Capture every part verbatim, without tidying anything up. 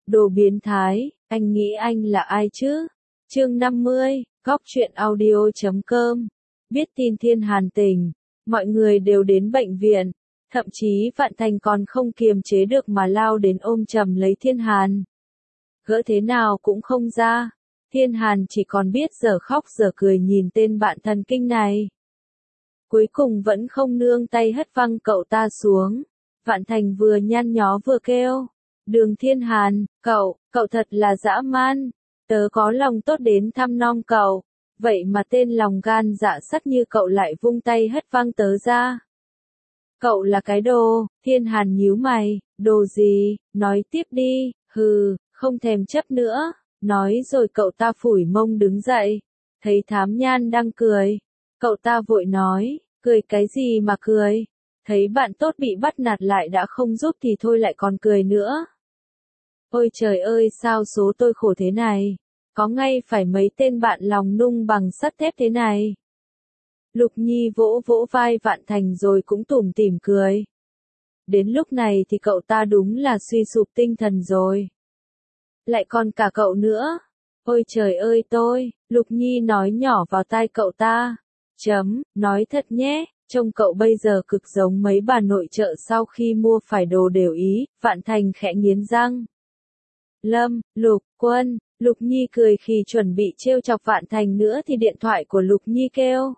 Đồ biến thái, anh nghĩ anh là ai chứ? Chương năm mươi, Góc truyện audio chấm com. Biết tin Thiên Hàn tỉnh, mọi người đều đến bệnh viện, thậm chí Vạn Thành còn không kiềm chế được mà lao đến ôm chầm lấy Thiên Hàn. Gỡ thế nào cũng không ra, Thiên Hàn chỉ còn biết giờ khóc giờ cười nhìn tên bạn thần kinh này. Cuối cùng vẫn không nương tay hất văng cậu ta xuống. Vạn Thành vừa nhăn nhó vừa kêu, Đường Thiên Hàn, cậu, cậu thật là dã man, tớ có lòng tốt đến thăm nom cậu, vậy mà tên lòng gan dạ sắt như cậu lại vung tay hất văng tớ ra. Cậu là cái đồ, Thiên Hàn nhíu mày, đồ gì, nói tiếp đi, hừ, không thèm chấp nữa, nói rồi cậu ta phủi mông đứng dậy, thấy Thám Nhan đang cười, cậu ta vội nói, cười cái gì mà cười, thấy bạn tốt bị bắt nạt lại đã không giúp thì thôi lại còn cười nữa. Ôi trời ơi sao số tôi khổ thế này, có ngay phải mấy tên bạn lòng nung bằng sắt thép thế này. Lục Nhi vỗ vỗ vai Vạn Thành rồi cũng tủm tỉm cười. Đến lúc này thì cậu ta đúng là suy sụp tinh thần rồi. Lại còn cả cậu nữa. Ôi trời ơi tôi, Lục Nhi nói nhỏ vào tai cậu ta. Chấm, nói thật nhé, trông cậu bây giờ cực giống mấy bà nội trợ sau khi mua phải đồ đều ý, Vạn Thành khẽ nghiến răng. Lâm, Lục, Quân, Lục Nhi cười khi chuẩn bị trêu chọc Vạn Thành nữa thì điện thoại của Lục Nhi kêu.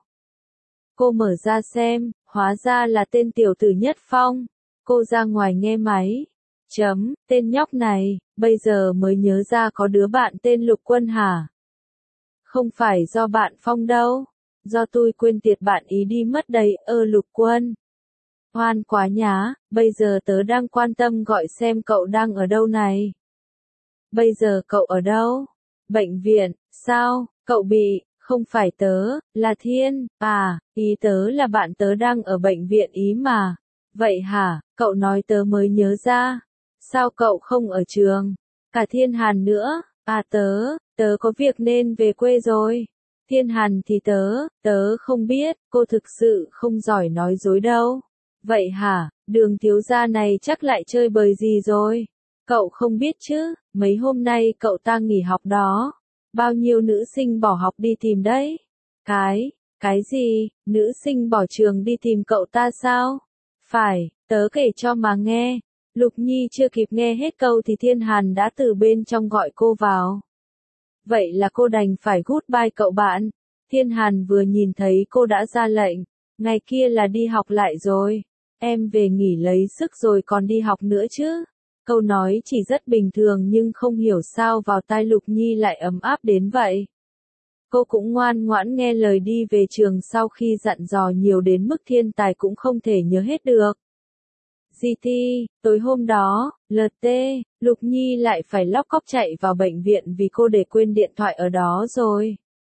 Cô mở ra xem, hóa ra là tên tiểu tử Nhất Phong. Cô ra ngoài nghe máy. Chấm, tên nhóc này, bây giờ mới nhớ ra có đứa bạn tên Lục Quân hả? Không phải do bạn Phong đâu, do tôi quên tiệt bạn ý đi mất đấy, ơ Lục Quân. Hoan quá nhá, bây giờ tớ đang quan tâm gọi xem cậu đang ở đâu này. Bây giờ cậu ở đâu? Bệnh viện, sao, cậu bị, không phải tớ, là Thiên, à, ý tớ là bạn tớ đang ở bệnh viện ý mà. Vậy hả, cậu nói tớ mới nhớ ra. Sao cậu không ở trường? Cả Thiên Hàn nữa, à tớ, tớ có việc nên về quê rồi. Thiên Hàn thì tớ, tớ không biết, cô thực sự không giỏi nói dối đâu. Vậy hả, Đường thiếu gia này chắc lại chơi bời gì rồi? Cậu không biết chứ, mấy hôm nay cậu ta nghỉ học đó. Bao nhiêu nữ sinh bỏ học đi tìm đấy? Cái, cái gì, nữ sinh bỏ trường đi tìm cậu ta sao? Phải, tớ kể cho mà nghe. Lục Nhi chưa kịp nghe hết câu thì Thiên Hàn đã từ bên trong gọi cô vào. Vậy là cô đành phải goodbye cậu bạn. Thiên Hàn vừa nhìn thấy cô đã ra lệnh, ngày kia là đi học lại rồi. Em về nghỉ lấy sức rồi còn đi học nữa chứ. Câu nói chỉ rất bình thường nhưng không hiểu sao vào tai Lục Nhi lại ấm áp đến vậy. Cô cũng ngoan ngoãn nghe lời đi về trường sau khi dặn dò nhiều đến mức thiên tài cũng không thể nhớ hết được. giê tê, tối hôm đó, lờ tê, Lục Nhi lại phải lóc cóc chạy vào bệnh viện vì cô để quên điện thoại ở đó rồi.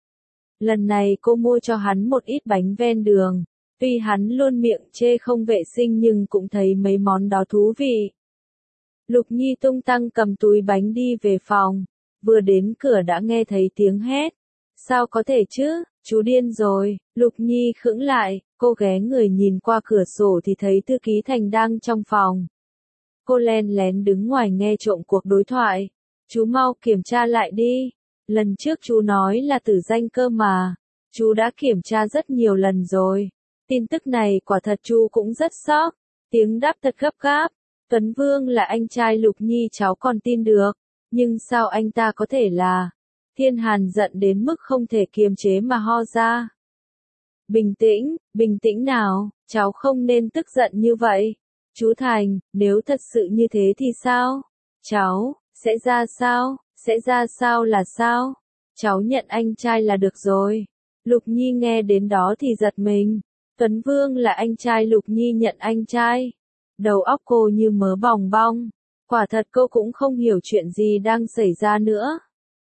Lần này cô mua cho hắn một ít bánh ven đường. Tuy hắn luôn miệng chê không vệ sinh nhưng cũng thấy mấy món đó thú vị. Lục Nhi tung tăng cầm túi bánh đi về phòng, vừa đến cửa đã nghe thấy tiếng hét. Sao có thể chứ, chú điên rồi, Lục Nhi khựng lại, cô ghé người nhìn qua cửa sổ thì thấy Thư ký Thành đang trong phòng. Cô len lén đứng ngoài nghe trộm cuộc đối thoại. Chú mau kiểm tra lại đi, lần trước chú nói là tử danh cơ mà, chú đã kiểm tra rất nhiều lần rồi. Tin tức này quả thật chú cũng rất sốc, tiếng đáp thật gấp gáp. Tuấn Vương là anh trai Lục Nhi cháu còn tin được, nhưng sao anh ta có thể là... Thiên Hàn giận đến mức không thể kiềm chế mà ho ra. Bình tĩnh, bình tĩnh nào, cháu không nên tức giận như vậy. Chú Thành, nếu thật sự như thế thì sao? Cháu, sẽ ra sao? Sẽ ra sao là sao? Cháu nhận anh trai là được rồi. Lục Nhi nghe đến đó thì giật mình. Tuấn Vương là anh trai Lục Nhi nhận anh trai. Đầu óc cô như mớ bòng bong. Quả thật cô cũng không hiểu chuyện gì đang xảy ra nữa.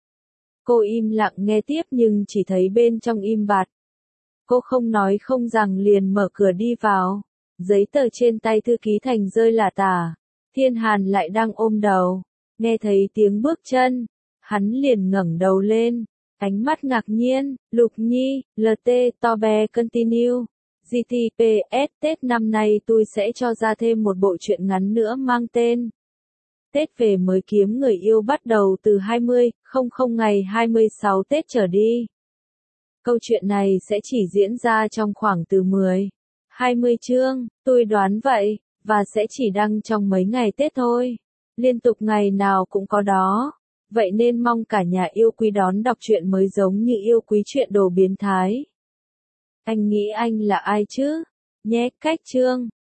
Cô im lặng nghe tiếp nhưng chỉ thấy bên trong im bặt. Cô không nói không rằng liền mở cửa đi vào. Giấy tờ trên tay Thư ký Thành rơi lả tả. Thiên Hàn lại đang ôm đầu. Nghe thấy tiếng bước chân. Hắn liền ngẩng đầu lên. Ánh mắt ngạc nhiên. Lục Nhi, lờ tê, to bé continue. giê tê pê ét Tết năm nay tôi sẽ cho ra thêm một bộ truyện ngắn nữa mang tên Tết về mới kiếm người yêu bắt đầu từ hai mươi không không ngày hai mươi sáu Tết trở đi. Câu chuyện này sẽ chỉ diễn ra trong khoảng từ mười, hai mươi chương, tôi đoán vậy, và sẽ chỉ đăng trong mấy ngày Tết thôi. Liên tục ngày nào cũng có đó. Vậy nên mong cả nhà yêu quý đón đọc truyện mới giống như yêu quý truyện đồ biến thái. Anh nghĩ anh là ai chứ? Nhé, cách chương.